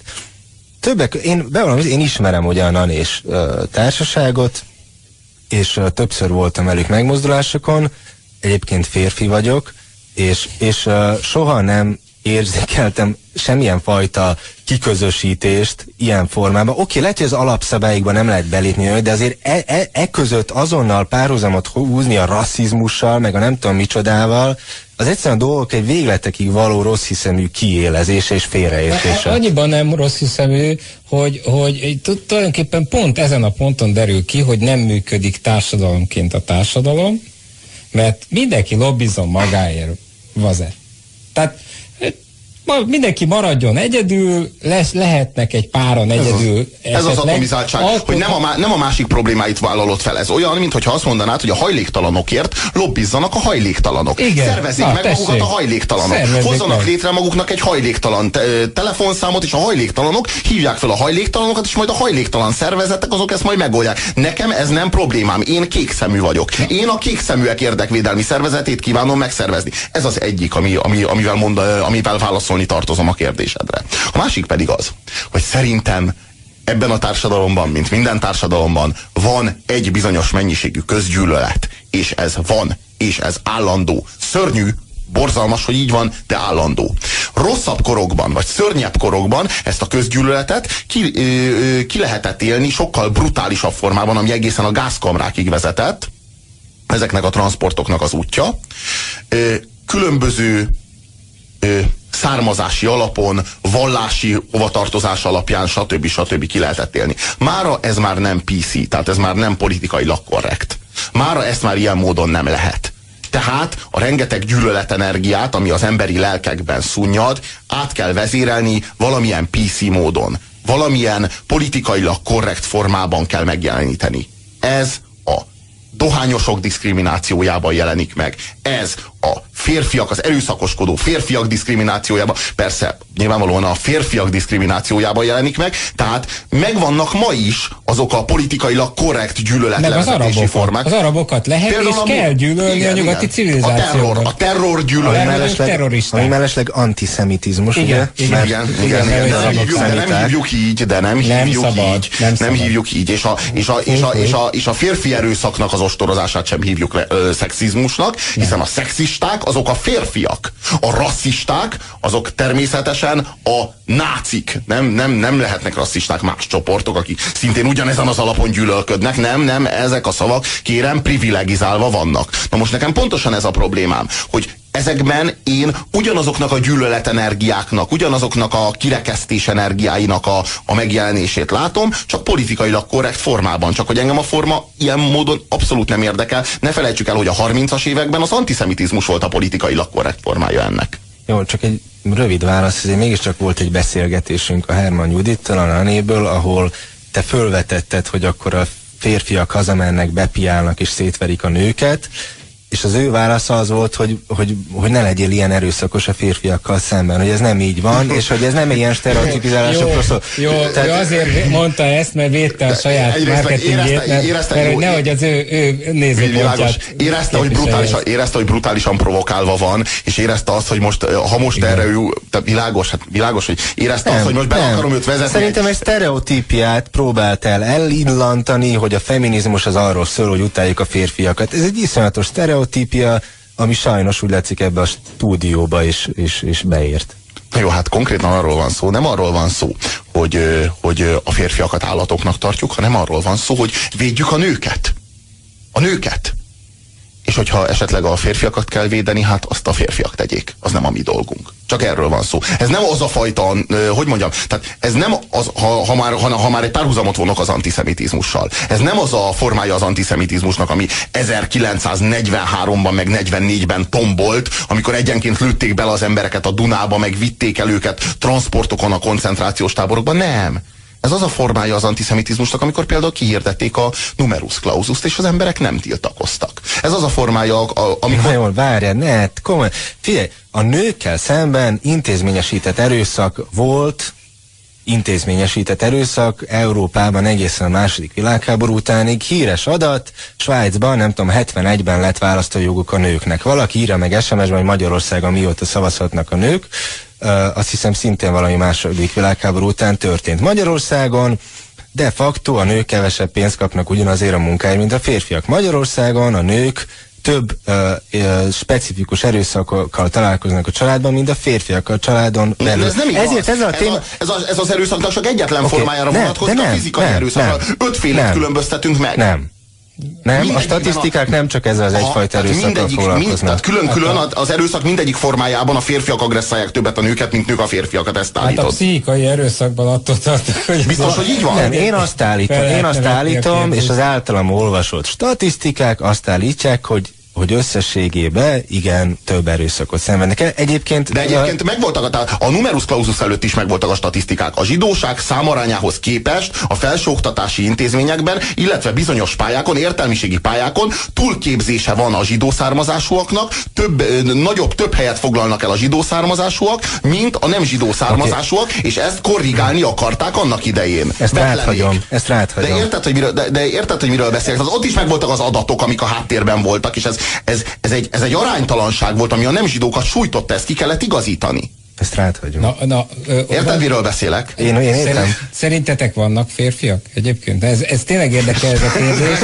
Én ismerem ugye a nanés társaságot, és többször voltam velük megmozdulásokon, egyébként férfi vagyok, és soha nem érzékeltem semmilyen fajta kiközösítést ilyen formában. Oké, lehet, hogy az alapszabályokban nem lehet belépni, de azért között azonnal párhuzamot húzni a rasszizmussal, meg a nem tudom micsodával, az egyszerűen a dolgok egy végletekig való rossz hiszemű kiélezése és félreértése. Annyiban nem rossz hiszemű, hogy tulajdonképpen pont ezen a ponton derül ki, hogy nem működik társadalomként a társadalom, mert mindenki lobbizom magáért, vaze. Tehát mindenki maradjon egyedül, lehetnek egy páran egyedül. Ez az atomizáltság, hogy nem a másik problémáit vállalod fel. Ez olyan, mintha azt mondanád, hogy a hajléktalanokért lobbizzanak a hajléktalanok. Igen. Szervezzék meg magukat a hajléktalanok. Hozzanak létre maguknak egy hajléktalan telefonszámot, és a hajléktalanok hívják fel a hajléktalanokat, és majd a hajléktalan szervezetek azok ezt majd megoldják. Nekem ez nem problémám. Én kékszemű vagyok. Én a kékszeműek érdekvédelmi szervezetét kívánom megszervezni. Ez az egyik, amivel válaszolni tartozom a kérdésedre. A másik pedig az, hogy szerintem ebben a társadalomban, mint minden társadalomban van egy bizonyos mennyiségű közgyűlölet, és ez van, és ez állandó. Szörnyű, borzalmas, hogy így van, de állandó. Rosszabb korokban, vagy szörnyebb korokban ezt a közgyűlöletet ki lehetett élni sokkal brutálisabb formában, ami egészen a gázkamrákig vezetett, ezeknek a transportoknak az útja. Különböző származási alapon, vallási hovatartozás alapján, stb. Ki lehetett élni. Mára ez már nem PC, tehát ez már nem politikailag korrekt. Mára ezt már ilyen módon nem lehet. Tehát a rengeteg gyűlöletenergiát, ami az emberi lelkekben szunnyad, át kell vezérelni valamilyen PC módon. Valamilyen politikailag korrekt formában kell megjeleníteni. Ez a dohányosok diszkriminációjában jelenik meg. Ez a férfiak, az erőszakoskodó férfiak diszkriminációjában, persze nyilvánvalóan a férfiak diszkriminációjában jelenik meg, tehát megvannak ma is azok a politikailag korrekt gyűlöletlevezetési formák. Az arabokat lehet például és kell gyűlölni a nyugati civilizációban. A terror gyűlölet. Ami mellesleg antiszemitizmus, ugye? Igen. Nem hívjuk így, és a férfi erőszaknak az ostorozását sem hívjuk szexizmusnak, hiszen a szexisták azok a férfiak. A rasszisták azok természetesen a nácik. Nem lehetnek rasszisták más csoportok, akik szintén ugyanezen az alapon gyűlölködnek. Nem, ezek a szavak kérem privilegizálva vannak. Na most nekem pontosan ez a problémám, hogy ezekben én ugyanazoknak a gyűlöletenergiáknak, ugyanazoknak a kirekesztés energiáinak a megjelenését látom, csak politikailag korrekt formában. Csak hogy engem a forma ilyen módon abszolút nem érdekel. Ne felejtsük el, hogy a 30-as években az antiszemitizmus volt a politikailag korrekt formája ennek. Jó, csak egy rövid válasz, azért mégiscsak volt egy beszélgetésünk a Herman Judittal, a Nanéből, ahol te fölvetetted, hogy akkor a férfiak hazamennek, bepiálnak és szétverik a nőket, és az ő válasza az volt, hogy ne legyél ilyen erőszakos a férfiakkal szemben, hogy ez nem így van, és hogy ez nem ilyen stereotipizálásokról szól. Jó, ő azért mondta ezt, mert védte a saját marketingjét, mert nehogy az ő nézőpontját. Érezte, hogy brutálisan provokálva van, és érezte azt, hogy ha most erre ő, világos, hogy érezte azt, hogy most be akarom őt vezetni. Szerintem egy sztereotípiát próbált el elillantani, hogy a feminizmus az arról szól, hogy utáljuk a férfiakat. Ez egy iszonyatos sztereotípia, ami sajnos úgy látszik ebbe a stúdióba is beért. Na jó, hát konkrétan arról van szó, nem arról van szó, hogy a férfiakat állatoknak tartjuk, hanem arról van szó, hogy védjük a nőket. A nőket. És hogyha esetleg a férfiakat kell védeni, hát azt a férfiak tegyék. Az nem a mi dolgunk. Csak erről van szó. Ez nem az a fajta, hogy mondjam, tehát ez nem az, ha már egy párhuzamot vonok az antiszemitizmussal. Ez nem az a formája az antiszemitizmusnak, ami 1943-ban meg 44-ben tombolt, amikor egyenként lőtték bele az embereket a Dunába, meg vitték el őket transportokon a koncentrációs táborokba. Nem. Ez az a formája az antiszemitizmusnak, amikor például kihirdették a numerus clausust, és az emberek nem tiltakoztak. Ez az a formája, amikor... Jól, várjál, figyelj, a nőkkel szemben intézményesített erőszak volt intézményesített erőszak Európában egészen a második világháború utánig. Híres adat, Svájcban, nem tudom, 71-ben lett választójoguk a nőknek. Valaki írja meg SMS-ben, hogy Magyarországon mióta szavazhatnak a nők. Azt hiszem szintén valami második világháború után történt. Magyarországon de facto a nők kevesebb pénzt kapnak ugyanazért a munkáért, mint a férfiak. Magyarországon a nők több specifikus erőszakkal találkoznak a családban, mint a férfiak a családon belül. Ez nem igaz. Ez az erőszaknak csak egyetlen formájára vonatkozik, a fizikai erőszakra. 5 félet különböztetünk meg. Nem, a statisztikák nem csak ezzel az egyfajta erőszakkal foglalkoznak. Tehát külön-külön az erőszak mindegyik formájában a férfiak agresszálják többet a nőket, mint nők a férfiakat, ezt állítod. Hát a pszichikai erőszakban attól tartok, hogy... Biztos, hogy így van? Nem, én azt állítom, és az általam olvasott statisztikák azt állítják, hogy összességében igen, több erőszakot szenvednek el. Egyébként megvoltak a numerus clausus előtt is megvoltak a statisztikák. A zsidóság számarányához képest a felsőoktatási intézményekben, illetve bizonyos pályákon, értelmiségi pályákon túlképzése van a zsidó származásúaknak, több helyet foglalnak el a zsidó származásúak, mint a nem zsidó származásúak, és ezt korrigálni akarták annak idején. Ezt ráthagyom. De érted, hogy miről beszélek? Tehát ott is megvoltak az adatok, amik a háttérben voltak, és ez egy aránytalanság volt, ami a nem zsidókat sújtotta, ezt ki kellett igazítani. Ezt ráthagyom. Érted, miről beszélek? Én értem. Szerintetek vannak férfiak egyébként? Ez tényleg érdekel ez a kérdés.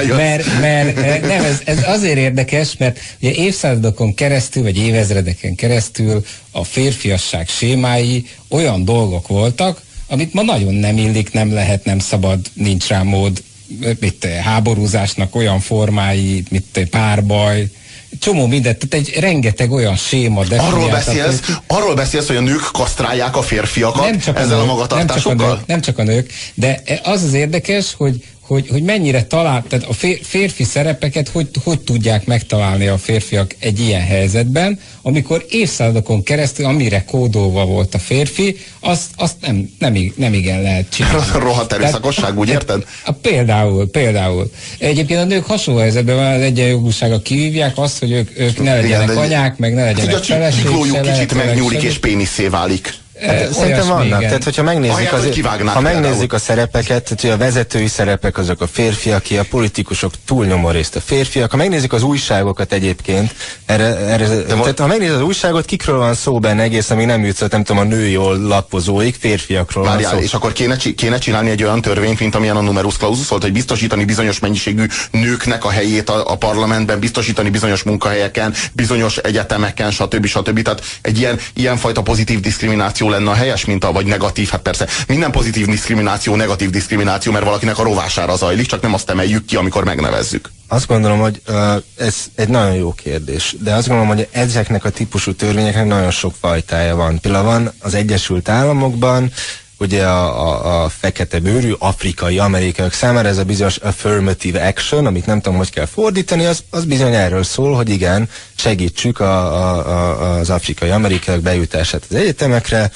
mert ez azért érdekes, mert ugye évszázadokon keresztül, vagy évezredeken keresztül a férfiasság sémái olyan dolgok voltak, amit ma nagyon nem illik, nem lehet, nem szabad, nincs rá mód, háborúzásnak olyan formái, párbaj, csomó mindent, tehát egy rengeteg olyan séma arról beszélsz, hogy a nők kasztrálják a férfiakat ezzel a magatartásokkal? Nem csak a nők, de az az érdekes, hogy mennyire tehát a férfi szerepeket hogy tudják megtalálni a férfiak egy ilyen helyzetben, amikor évszázadokon keresztül, amire kódolva volt a férfi, azt nem igen lehet csinálni. Rohadt erőszakosság, úgy érted? Például. Egyébként a nők hasonló helyzetben van, az egyenjogúsága kivívják azt, hogy ők ne legyenek anyák, meg ne legyenek feleség. A kicsit megnyúlik és péniszé válik. Hát, szerintem vannak, tehát hogyha megnézzük a szerepeket, tehát a vezetői szerepek azok a férfiaké, a politikusok túlnyomó részt a férfiak. Ha megnézzük az újságokat egyébként, tehát ha megnézzük az újságot, kikről van szó benne egész, amíg nem jutsz, nem tudom, a női lapozóig, férfiakról van szó. És akkor kéne csinálni egy olyan törvényt, mint amilyen a numerus clausus volt, hogy biztosítani bizonyos mennyiségű nőknek a helyét a parlamentben, biztosítani bizonyos munkahelyeken, bizonyos egyetemeken, stb. Tehát egy ilyenfajta pozitív diszkrimináció lenne a helyes, vagy negatív, hát persze minden pozitív diszkrimináció, negatív diszkrimináció, mert valakinek a rovására zajlik, csak nem azt emeljük ki, amikor megnevezzük. Azt gondolom, hogy ez egy nagyon jó kérdés, de azt gondolom, hogy ezeknek a típusú törvényeknek nagyon sok fajtája van. Például van az Egyesült Államokban, ugye a fekete bőrű afrikai amerikaiak számára ez a bizonyos affirmative action, amit nem tudom, hogy kell fordítani, az bizony erről szól, hogy igen, segítsük az afrikai amerikaiak bejutását az egyetemekre.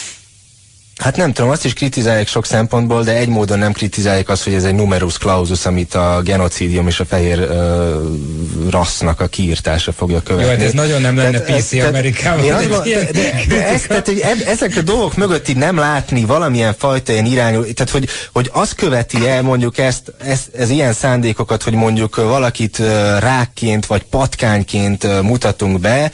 Hát nem tudom, azt is kritizálják sok szempontból, de egy módon nem kritizálják azt, hogy ez egy numerus clausus, amit a genocidium és a fehér rassznak a kiírtása fogja követni. Jó, hát ez nagyon nem lenne PC Amerikában. Ezek a dolgok mögött így nem látni valamilyen fajta ilyen irányú, tehát hogy az követi el mondjuk ez ilyen szándékokat, hogy mondjuk valakit rákként vagy patkányként mutatunk be,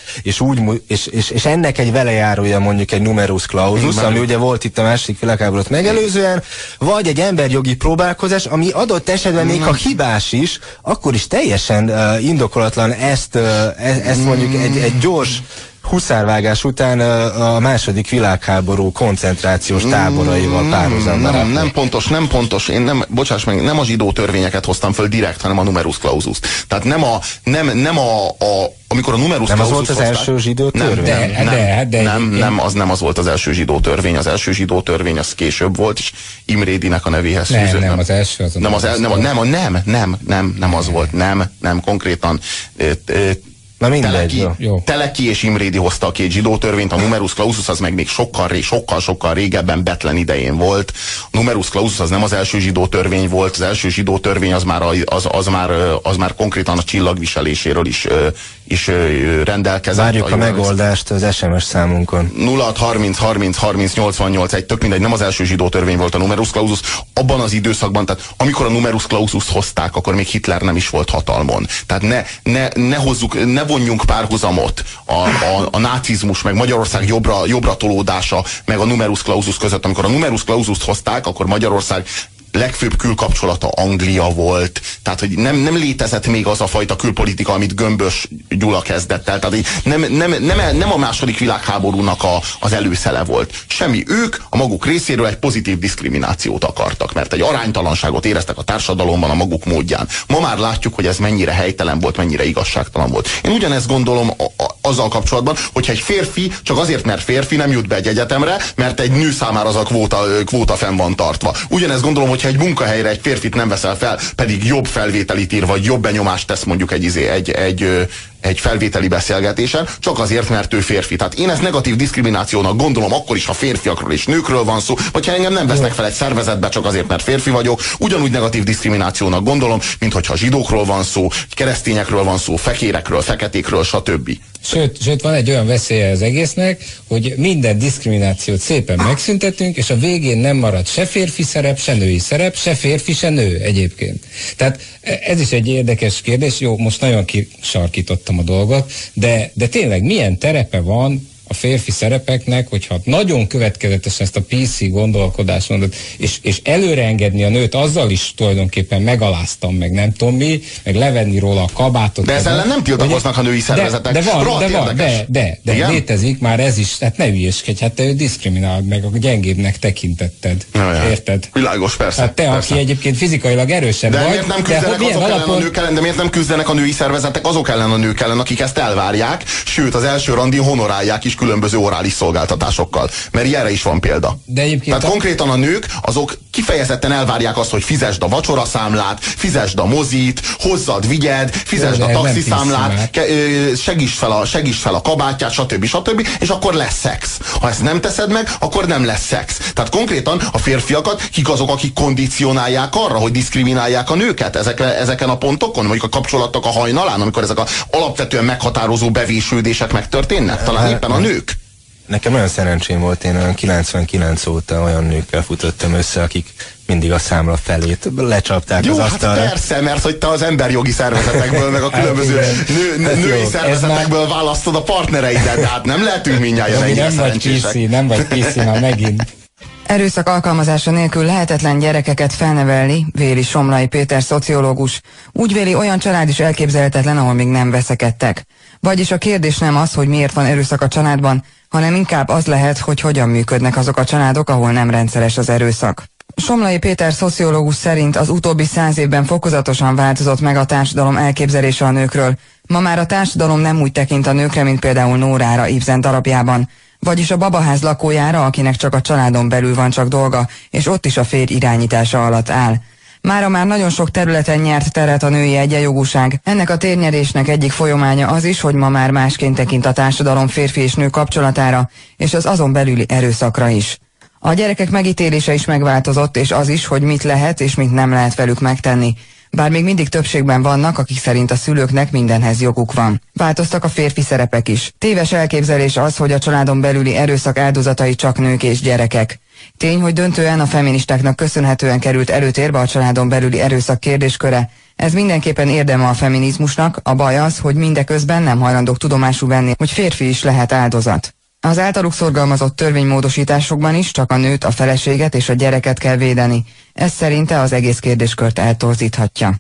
és ennek egy velejárója mondjuk egy numerus clausus, ami ugye volt itt a második világháborút megelőzően, vagy egy emberjogi próbálkozás, ami adott esetben még ha hibás is, akkor is teljesen indokolatlan ezt mondjuk egy gyors huszárvágás után a második világháború koncentrációs táboraival párhuzamban. Nem pontos. Én bocsáss meg, nem a zsidó törvényeket hoztam föl direkt, hanem a numerus clausus. Tehát amikor a numerus nem clausus az volt az első zsidó törvény? Az nem az volt az első zsidó törvény. Az első zsidó törvény az később volt, és Imrédinek a nevéhez fűzött. Nem, az első az nem az volt. Nem, konkrétan Na mindegy, Teleki és Imrédi hozta a két zsidó törvényt, a numerus clausus az meg még sokkal régebben Betlen idején volt. A numerus clausus az nem az első zsidó törvény volt, az első zsidó törvény az már konkrétan a csillagviseléséről rendelkezett. Várjuk a megoldást az SMS számunkon. 0630 tök mindegy, nem az első zsidó törvény volt a numerus clausus. Abban az időszakban, tehát amikor a numerus clausus hozták, akkor még Hitler nem is volt hatalmon. Tehát ne vonjunk párhuzamot a nácizmus, meg Magyarország jobbra tolódása, meg a numerus clausus között. Amikor a numerus clausust hozták, akkor Magyarország legfőbb külkapcsolata Anglia volt. Tehát, hogy nem létezett még az a fajta külpolitika, amit Gömbös Gyula kezdett el. Tehát nem a második világháborúnak az előszele volt. Semmi. Ők a maguk részéről egy pozitív diszkriminációt akartak, mert egy aránytalanságot éreztek a társadalomban a maguk módján. Ma már látjuk, hogy ez mennyire helytelen volt, mennyire igazságtalan volt. Én ugyanezt gondolom azzal kapcsolatban, hogyha egy férfi csak azért, mert férfi nem jut be egy egyetemre, mert egy nő számára az a kvóta fenn van tartva. Ugyanezt gondolom, hogyha egy munkahelyre egy férfit nem veszel fel, pedig jobb felvételit ír, vagy jobb benyomást tesz mondjuk egy felvételi beszélgetésen, csak azért, mert ő férfi. Tehát én ezt negatív diszkriminációnak gondolom, akkor is, ha férfiakról és nőkről van szó, vagy ha engem nem vesznek fel egy szervezetbe, csak azért, mert férfi vagyok, ugyanúgy negatív diszkriminációnak gondolom, mint hogyha zsidókról van szó, keresztényekről van szó, fekérekről, feketékről, stb. Sőt, van egy olyan veszélye az egésznek, hogy minden diszkriminációt szépen megszüntetünk, és a végén nem marad se férfi szerep, se női szerep, se férfi, se nő egyébként. Tehát ez is egy érdekes kérdés. Jó, most nagyon kisarkítottam a dolgot, de tényleg milyen terepe van a férfi szerepeknek, hogyha nagyon következetesen ezt a PC gondolkodást mondod, és előre engedni a nőt, azzal is tulajdonképpen megaláztam, meg nem tudom mi, meg levenni róla a kabátot. De ezzel nem tiltakoznak a női szervezetek. De létezik már ez is, hát ne ügyeskedj, hát te diszkriminálod meg, a gyengébbnek tekintetted. Érted? Világos, persze. Hát te, persze. Aki egyébként fizikailag erősebb vagy. Miért nem küzdenek azok ellen a nők ellen, de miért nem küzdenek a női szervezetek azok ellen a nők ellen, akik ezt elvárják, sőt az első randin honorálják is különböző orális szolgáltatásokkal. Mert ilyenre is van példa. De tehát konkrétan a nők, azok kifejezetten elvárják azt, hogy fizesd a vacsoraszámlát, fizesd a mozit, hozzad, vigyed, fizesd a taxiszámlát, segíts fel a kabátját, stb. És akkor lesz szex. Ha ezt nem teszed meg, akkor nem lesz szex. Tehát konkrétan a férfiakat, kik azok, akik kondicionálják arra, hogy diszkriminálják a nőket ezeken a pontokon, mondjuk a kapcsolatok a hajnalán, amikor ezek a alapvetően meghatározó bevésődések megtörténnek? Talán éppen a nők. Nekem olyan szerencsém volt, én olyan 99 óta olyan nőkkel futottam össze, akik mindig a számla felét lecsapták az asztalra. Hát persze, mert hogy te az emberjogi szervezetekből, meg a különböző női szervezetekből választod a partnereidet, de hát nem lehetünk mindjárt ennyire szerencsések. Nem vagy PC, már megint. Erőszak alkalmazása nélkül lehetetlen gyerekeket felnevelni, véli Somlai Péter szociológus. Úgy véli, olyan család is elképzelhetetlen, ahol még nem veszekedtek. Vagyis a kérdés nem az, hogy miért van erőszak a családban, hanem inkább az lehet, hogy hogyan működnek azok a családok, ahol nem rendszeres az erőszak. Somlai Péter szociológus szerint az utóbbi 100 évben fokozatosan változott meg a társadalom elképzelése a nőkről. Ma már a társadalom nem úgy tekint a nőkre, mint például Nórára Ibsen darabjában, vagyis a babaház lakójára, akinek csak a családon belül van csak dolga, és ott is a férj irányítása alatt áll. Mára már nagyon sok területen nyert teret a női egyenjogúság. Ennek a térnyerésnek egyik folyamánya az is, hogy ma már másként tekint a társadalom férfi és nő kapcsolatára, és az azon belüli erőszakra is. A gyerekek megítélése is megváltozott, és az is, hogy mit lehet és mit nem lehet velük megtenni. Bár még mindig többségben vannak, akik szerint a szülőknek mindenhez joguk van. Változtak a férfi szerepek is. Téves elképzelés az, hogy a családon belüli erőszak áldozatai csak nők és gyerekek. Tény, hogy döntően a feministáknak köszönhetően került előtérbe a családon belüli erőszak kérdésköre. Ez mindenképpen érdeme a feminizmusnak, a baj az, hogy mindeközben nem hajlandók tudomásul venni, hogy férfi is lehet áldozat. Az általuk szorgalmazott törvénymódosításokban is csak a nőt, a feleséget és a gyereket kell védeni. Ez szerinte az egész kérdéskört eltorzíthatja.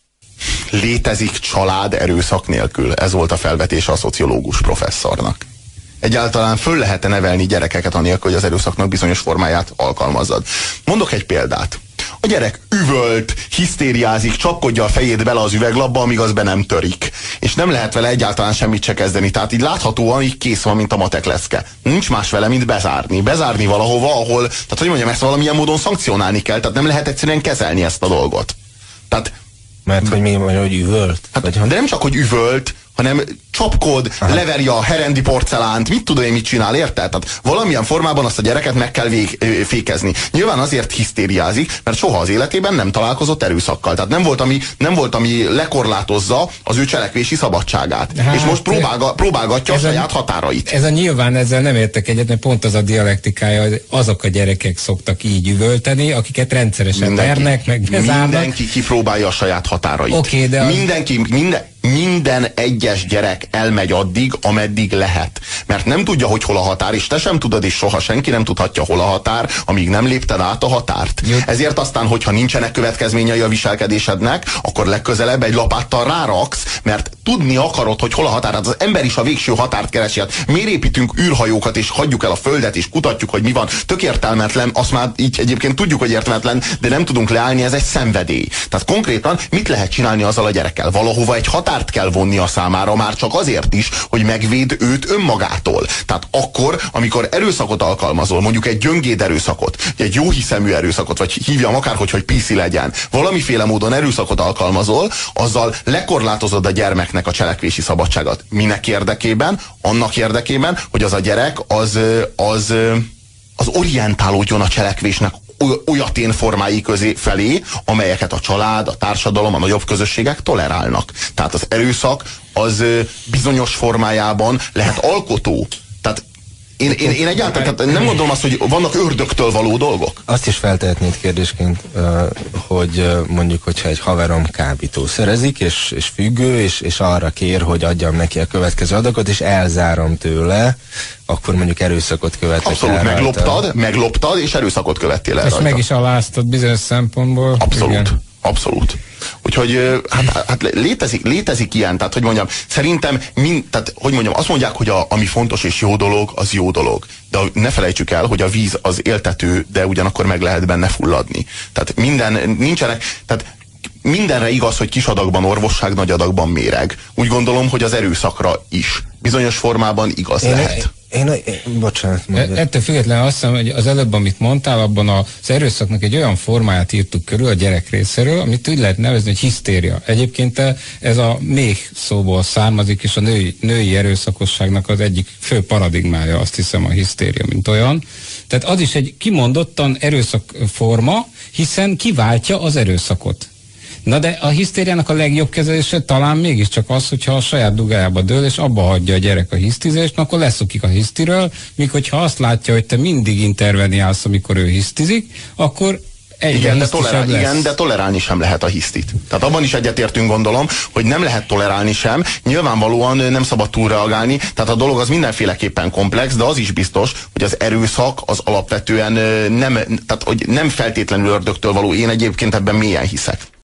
Létezik család erőszak nélkül? Ez volt a felvetése a szociológus professzornak. Egyáltalán föl lehet-e nevelni gyerekeket anélkül, hogy az erőszaknak bizonyos formáját alkalmazzad? Mondok egy példát. A gyerek üvölt, hisztériázik, csapkodja a fejét bele az üveglapba, amíg az be nem törik. És nem lehet vele egyáltalán semmit se kezdeni. Tehát így láthatóan így kész van, mint a matek leszke. Nincs más vele, mint bezárni. Bezárni valahova, ahol, tehát hogy mondjam, ezt valamilyen módon szankcionálni kell. Tehát nem lehet egyszerűen kezelni ezt a dolgot. Tehát, mert hogy mi, hogy üvölt? Hát, de nem csak, hogy üvölt, hanem csapkod, leveri a herendi porcelánt, mit tudom én, mit csinál, érted? Tehát valamilyen formában azt a gyereket meg kell fékezni. Nyilván azért hisztériázik, mert soha az életében nem találkozott erőszakkal. Tehát nem volt, ami lekorlátozza az ő cselekvési szabadságát. Hát, és most próbálgatja a saját határait. Nyilván ezzel nem értek egyet, mert pont az a dialektikája, hogy azok a gyerekek szoktak így üvölteni, akiket rendszeresen vernek, meg bezárnak. Mindenki kipróbálja a saját határait. Okay, de minden egyes gyerek elmegy addig, ameddig lehet. Mert nem tudja, hogy hol a határ, és te sem tudod, és soha senki nem tudhatja, hol a határ, amíg nem lépted át a határt. Jó. Ezért aztán, hogyha nincsenek következményei a viselkedésednek, akkor legközelebb egy lapáttal ráraksz, mert tudni akarod, hogy hol a határ. Hát az ember is a végső határt keresi. Hát miért építünk űrhajókat, és hagyjuk el a földet, és kutatjuk, hogy mi van? Tök értelmetlen, azt már így egyébként tudjuk, hogy értelmetlen, de nem tudunk leállni, ez egy szenvedély. Tehát konkrétan mit lehet csinálni azzal a gyerekkel? Valahova egy határt kell vonni a számára, már csak azért is, hogy megvéd őt önmagától. Tehát akkor, amikor erőszakot alkalmazol, mondjuk egy gyöngéd erőszakot, egy jóhiszemű erőszakot, vagy hívjam akárhogy, hogy PC legyen, valamiféle módon erőszakot alkalmazol, azzal lekorlátozod a gyermeknek a cselekvési szabadságát. Minek érdekében? Annak érdekében, hogy az a gyerek az orientálódjon a cselekvésnek olyatén formái felé, amelyeket a család, a társadalom, a nagyobb közösségek tolerálnak. Tehát az erőszak az bizonyos formájában lehet alkotó. Tehát én egyáltalán nem gondolom azt, hogy vannak ördögtől való dolgok. Azt is feltehetnéd kérdésként, hogy mondjuk, hogyha egy haverom kábítószerezik, és függő, és arra kér, hogy adjam neki a következő adagot, és elzárom tőle, akkor mondjuk erőszakot követek. Abszolút, megloptad, és erőszakot követtél el. És meg is aláztad bizonyos szempontból. Abszolút. Igen. Abszolút. Úgyhogy hát létezik ilyen, tehát hogy mondjam, szerintem tehát hogy mondjam, azt mondják, hogy ami fontos és jó dolog, az jó dolog. De ne felejtsük el, hogy a víz az éltető, de ugyanakkor meg lehet benne fulladni. Tehát tehát mindenre igaz, hogy kis adagban orvosság, nagy adagban méreg. Úgy gondolom, hogy az erőszakra is bizonyos formában igaz lehet. Bocsánat. Ettől függetlenül azt hiszem, hogy az előbb, amit mondtál, abban az erőszaknak egy olyan formáját írtuk körül a gyerek részéről, amit úgy lehet nevezni, hogy hisztéria. Egyébként ez a méh szóból származik, és a női erőszakosságnak az egyik fő paradigmája, azt hiszem, a hisztéria, mint olyan. Tehát az is egy kimondottan erőszakforma, hiszen kiváltja az erőszakot. Na de a hisztériának a legjobb kezelése talán mégiscsak az, hogyha a saját dugájába dől, és abba hagyja a gyerek a hisztizést, akkor leszokik a hisztiről, míg hogyha azt látja, hogy te mindig interveniálsz, amikor ő hisztizik, akkor igen, de tolerálni sem lehet a hisztit. Tehát abban is egyetértünk, gondolom, hogy nem lehet tolerálni sem, nyilvánvalóan nem szabad túlreagálni, tehát a dolog az mindenféleképpen komplex, de az is biztos, hogy az erőszak az alapvetően tehát hogy nem feltétlenül ördögtől való, én egyébként ebben mélyen hiszek.